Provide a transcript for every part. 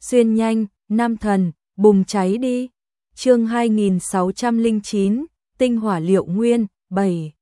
xuyên nhanh, nam thần, bùng cháy đi. Chương 2609, tinh hỏa liệu nguyên, 7.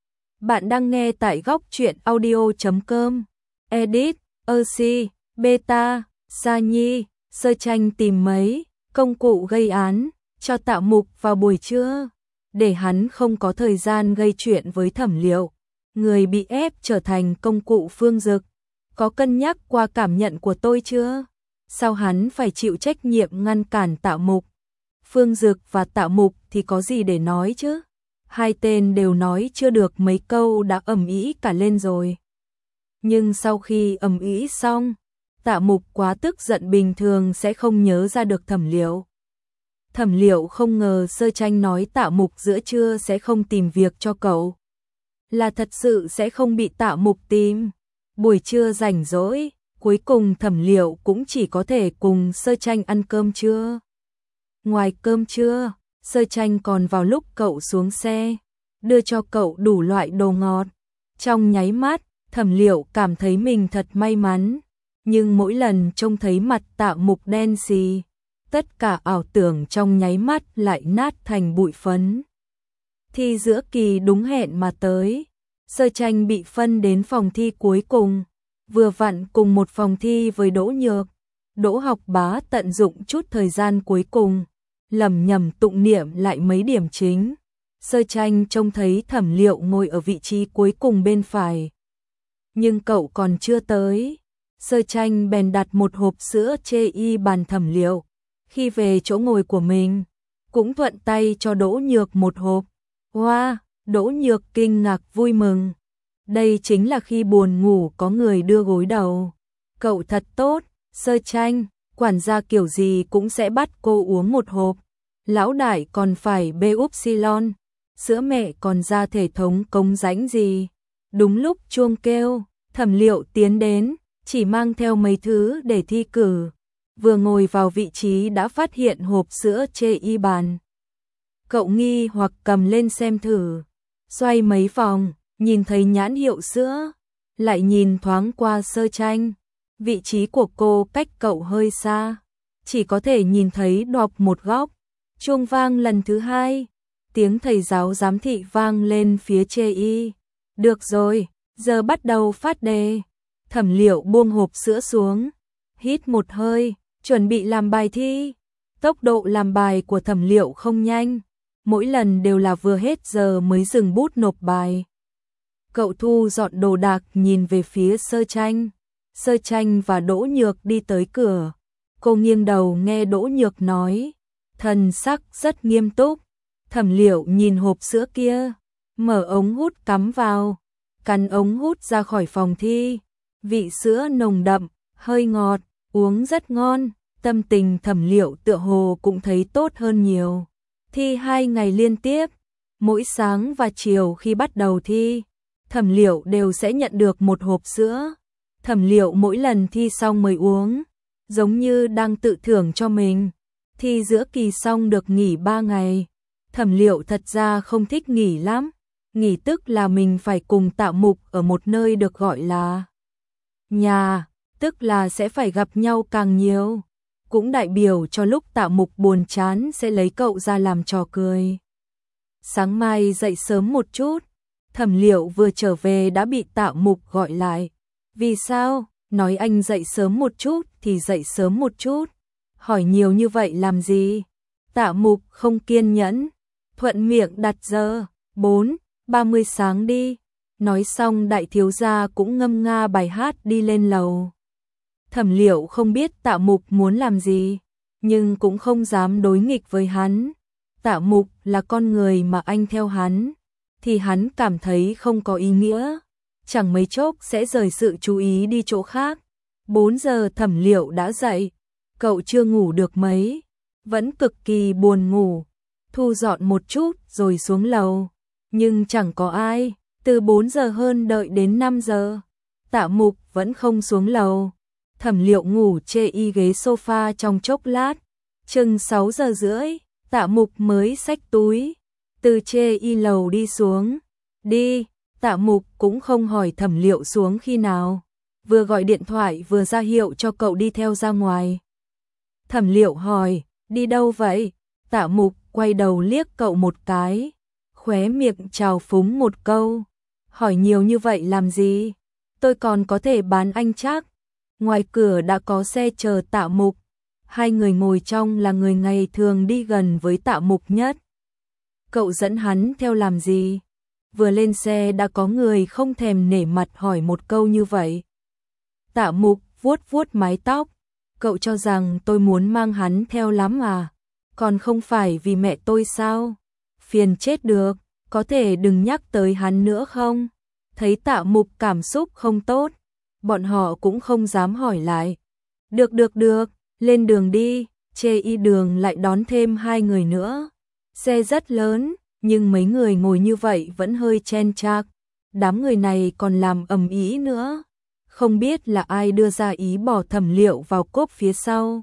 Bạn đang nghe tại góc truyện audio.com. Edit, Oxy, Beta, Sa Nhi, Sơ Tranh tìm mấy công cụ gây án cho Tạ Mục vào buổi trưa, để hắn không có thời gian gây chuyện với Thẩm Liệu. Người bị ép trở thành công cụ Phương Dực, có cân nhắc qua cảm nhận của tôi chưa? Sao hắn phải chịu trách nhiệm ngăn cản Tạ Mục? Phương Dực và Tạ Mục thì có gì để nói chứ? Hai tên đều nói chưa được mấy câu đã ầm ĩ cả lên rồi. Nhưng sau khi ầm ĩ xong, Tạ Mục quá tức giận, bình thường sẽ không nhớ ra được Thẩm Liệu. Thẩm Liệu không ngờ Sơ Tranh nói Tạ Mục giữa trưa sẽ không tìm việc cho cậu, là thật sự sẽ không bị Tạ Mục tìm. Buổi trưa rảnh rỗi, cuối cùng Thẩm Liệu cũng chỉ có thể cùng Sơ Tranh ăn cơm trưa. Ngoài cơm trưa, Sơ Tranh còn vào lúc cậu xuống xe, đưa cho cậu đủ loại đồ ngọt. Trong nháy mắt, Thẩm Liệu cảm thấy mình thật may mắn, nhưng mỗi lần trông thấy mặt Tạ Mục đen xì, tất cả ảo tưởng trong nháy mắt lại nát thành bụi phấn. Thi giữa kỳ đúng hẹn mà tới, Sơ Tranh bị phân đến phòng thi cuối cùng, vừa vặn cùng một phòng thi với Đỗ Nhược. Đỗ Học Bá tận dụng chút thời gian cuối cùng, lẩm nhẩm tụng niệm lại mấy điểm chính. Sơ Tranh trông thấy Thẩm Liệu ngồi ở vị trí cuối cùng bên phải, nhưng cậu còn chưa tới. Sơ Tranh bèn đặt một hộp sữa chê y bàn Thẩm Liệu. Khi về chỗ ngồi của mình, cũng thuận tay cho Đỗ Nhược một hộp. Wow, Đỗ Nhược kinh ngạc vui mừng. Đây chính là khi buồn ngủ có người đưa gối đầu. Cậu thật tốt, Sơ Tranh, quản gia kiểu gì cũng sẽ bắt cô uống một hộp. Lão đại còn phải bê upsilon, sữa mẹ còn ra thể thống cống rãnh gì. Đúng lúc chuông kêu, Thẩm Liệu tiến đến, chỉ mang theo mấy thứ để thi cử. Vừa ngồi vào vị trí đã phát hiện hộp sữa chê y bàn. Cậu nghi hoặc cầm lên xem thử, xoay mấy vòng, nhìn thấy nhãn hiệu sữa, lại nhìn thoáng qua Sơ Tranh. Vị trí của cô cách cậu hơi xa, chỉ có thể nhìn thấy đọp một góc. Chuông vang lần thứ hai, tiếng thầy giáo giám thị vang lên phía chê y. Được rồi, giờ bắt đầu phát đề. Thẩm Liệu buông hộp sữa xuống, hít một hơi, chuẩn bị làm bài thi. Tốc độ làm bài của Thẩm Liệu không nhanh, mỗi lần đều là vừa hết giờ mới dừng bút nộp bài. Cậu thu dọn đồ đạc nhìn về phía Sơ Tranh. Sơ Tranh và Đỗ Nhược đi tới cửa. Cô nghiêng đầu nghe Đỗ Nhược nói, thần sắc rất nghiêm túc. Thẩm Liệu nhìn hộp sữa kia, mở ống hút cắm vào, cắn ống hút ra khỏi phòng thi. Vị sữa nồng đậm, hơi ngọt, uống rất ngon. Tâm tình Thẩm Liệu tựa hồ cũng thấy tốt hơn nhiều. Thi 2 ngày liên tiếp, mỗi sáng và chiều khi bắt đầu thi, Thẩm Liệu đều sẽ nhận được một hộp sữa. Thẩm Liệu mỗi lần thi xong mới uống, giống như đang tự thưởng cho mình. Thi giữa kỳ xong được nghỉ 3 ngày. Thẩm Liệu thật ra không thích nghỉ lắm. Nghỉ tức là mình phải cùng Tạ Mục ở một nơi được gọi là nhà, tức là sẽ phải gặp nhau càng nhiều. Cũng đại biểu cho lúc Tạ Mục buồn chán sẽ lấy cậu ra làm trò cười. Sáng mai dậy sớm một chút, Thẩm Liệu vừa trở về đã bị Tạ Mục gọi lại. Vì sao? Nói anh dậy sớm một chút thì dậy sớm một chút. Hỏi nhiều như vậy làm gì? Tạ Mục không kiên nhẫn, thuận miệng đặt giờ, 4:30 sáng đi. Nói xong đại thiếu gia cũng ngâm nga bài hát đi lên lầu. Thẩm Liệu không biết Tạ Mục muốn làm gì, nhưng cũng không dám đối nghịch với hắn. Tạ Mục là con người mà anh theo hắn, thì hắn cảm thấy không có ý nghĩa, chẳng mấy chốc sẽ rời sự chú ý đi chỗ khác. 4 giờ Thẩm Liệu đã dậy, cậu chưa ngủ được mấy, vẫn cực kỳ buồn ngủ. Thu dọn một chút rồi xuống lầu, nhưng chẳng có ai. Từ 4 giờ hơn đợi đến 5 giờ, Tạ Mục vẫn không xuống lầu. Thẩm Liệu ngủ chê y ghế sofa trong chốc lát, chừng 6 giờ rưỡi, Tạ Mục mới xách túi từ chê y lầu đi xuống. Đi, Tạ Mục cũng không hỏi Thẩm Liệu xuống khi nào, vừa gọi điện thoại vừa ra hiệu cho cậu đi theo ra ngoài. Thẩm Liệu hỏi, đi đâu vậy? Tạ Mục quay đầu liếc cậu một cái, khóe miệng trào phúng một câu, hỏi nhiều như vậy làm gì? Tôi còn có thể bán anh chắc. Ngoài cửa đã có xe chờ Tạ Mục, hai người ngồi trong là người ngày thường đi gần với Tạ Mục nhất. Cậu dẫn hắn theo làm gì? Vừa lên xe đã có người không thèm nể mặt hỏi một câu như vậy. Tạ Mục vuốt vuốt mái tóc, cậu cho rằng tôi muốn mang hắn theo lắm à? Còn không phải vì mẹ tôi sao? Phiền chết được, có thể đừng nhắc tới hắn nữa không? Thấy Tạ Mục cảm xúc không tốt, bọn họ cũng không dám hỏi lại. Được, lên đường đi. Chê y đường lại đón thêm hai người nữa. Xe rất lớn, nhưng mấy người ngồi như vậy vẫn hơi chen chạc. Đám người này còn làm ầm ĩ nữa. Không biết là ai đưa ra ý bỏ Thẩm Liệu vào cốp phía sau.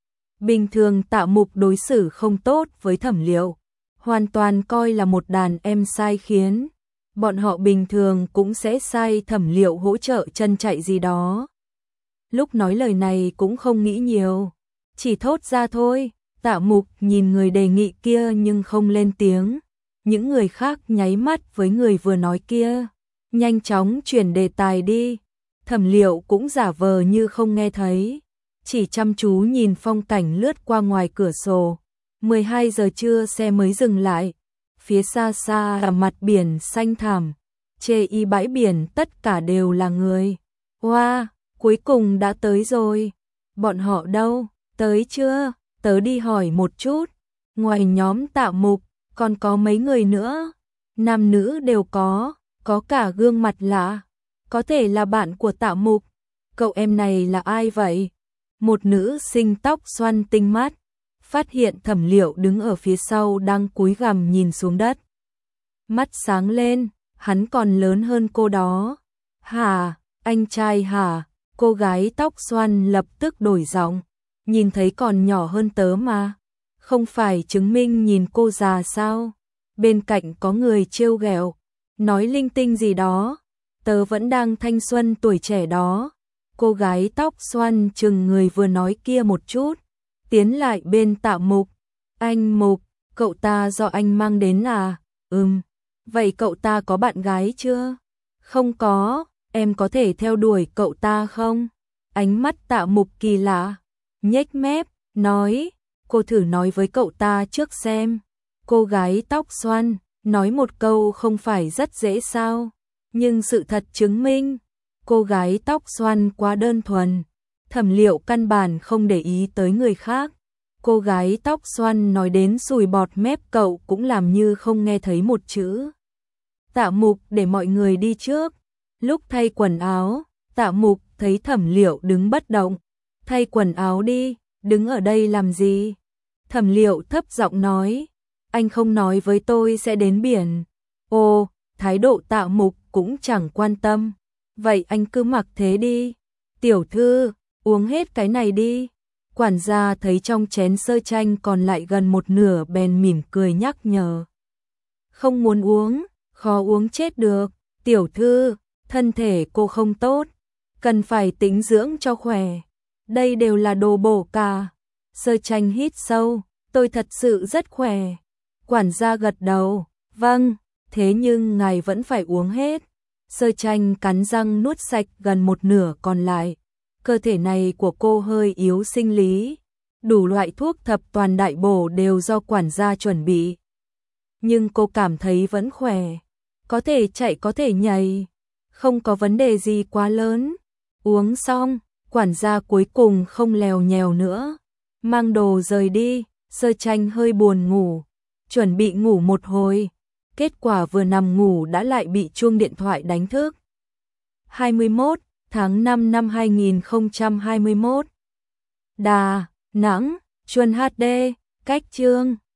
Bình thường Tạ Mục đối xử không tốt với Thẩm Liệu, hoàn toàn coi là một đàn em sai khiến. Bọn họ bình thường cũng sẽ sai Thẩm Liệu hỗ trợ chân chạy gì đó. Lúc nói lời này cũng không nghĩ nhiều, chỉ thốt ra thôi. Tạ Mục nhìn người đề nghị kia nhưng không lên tiếng. Những người khác nháy mắt với người vừa nói kia, nhanh chóng chuyển đề tài đi. Thẩm Liệu cũng giả vờ như không nghe thấy, chỉ chăm chú nhìn phong cảnh lướt qua ngoài cửa sổ. 12 giờ trưa xe mới dừng lại. Phía xa xa là mặt biển xanh thẳm, chê y bãi biển tất cả đều là người. Wow, cuối cùng đã tới rồi. Bọn họ đâu? Tới chưa? Tớ đi hỏi một chút. Ngoài nhóm Tạ Mục, còn có mấy người nữa. Nam nữ đều có cả gương mặt lạ. Có thể là bạn của Tạ Mục. Cậu em này là ai vậy? Một nữ sinh tóc xoăn tinh mắt, phát hiện Thẩm Liệu đứng ở phía sau đang cúi gằm nhìn xuống đất. Mắt sáng lên, hắn còn lớn hơn cô đó. Hả, anh trai hả? Cô gái tóc xoăn lập tức đổi giọng, nhìn thấy còn nhỏ hơn tớ mà. Không phải chứng minh nhìn cô già sao? Bên cạnh có người trêu ghẹo, nói linh tinh gì đó. Tớ vẫn đang thanh xuân tuổi trẻ đó. Cô gái tóc xoăn chừng người vừa nói kia một chút, tiến lại bên Tạ Mục. Anh Mục, cậu ta do anh mang đến à? Vậy cậu ta có bạn gái chưa? Không có, em có thể theo đuổi cậu ta không? Ánh mắt Tạ Mục kỳ lạ, nhếch mép, nói, cô thử nói với cậu ta trước xem. Cô gái tóc xoăn, nói một câu không phải rất dễ sao? Nhưng sự thật chứng minh, cô gái tóc xoăn quá đơn thuần. Thẩm Liệu căn bản không để ý tới người khác. Cô gái tóc xoăn nói đến sùi bọt mép cậu cũng làm như không nghe thấy một chữ. Tạ Mục để mọi người đi trước. Lúc thay quần áo, Tạ Mục thấy Thẩm Liệu đứng bất động. Thay quần áo đi, đứng ở đây làm gì? Thẩm Liệu thấp giọng nói, anh không nói với tôi sẽ đến biển. Ồ, thái độ Tạ Mục cũng chẳng quan tâm. Vậy anh cứ mặc thế đi. Tiểu thư, uống hết cái này đi. Quản gia thấy trong chén sơ chanh còn lại gần một nửa bèn mỉm cười nhắc nhở. Không muốn uống, khó uống chết được. Tiểu thư, thân thể cô không tốt, cần phải tĩnh dưỡng cho khỏe. Đây đều là đồ bổ cả. Sơ chanh hít sâu, tôi thật sự rất khỏe. Quản gia gật đầu, vâng, thế nhưng ngài vẫn phải uống hết. Sơ chanh cắn răng nuốt sạch gần một nửa còn lại. Cơ thể này của cô hơi yếu sinh lý, đủ loại thuốc thập toàn đại bổ đều do quản gia chuẩn bị. Nhưng cô cảm thấy vẫn khỏe, có thể chạy có thể nhảy, không có vấn đề gì quá lớn. Uống xong, quản gia cuối cùng không lèo nhèo nữa, mang đồ rời đi. Sơ chanh hơi buồn ngủ, chuẩn bị ngủ một hồi. Kết quả vừa nằm ngủ đã lại bị chuông điện thoại đánh thức. 21 tháng 5 năm 2021. Đà Nẵng, Chuân HD, cách chương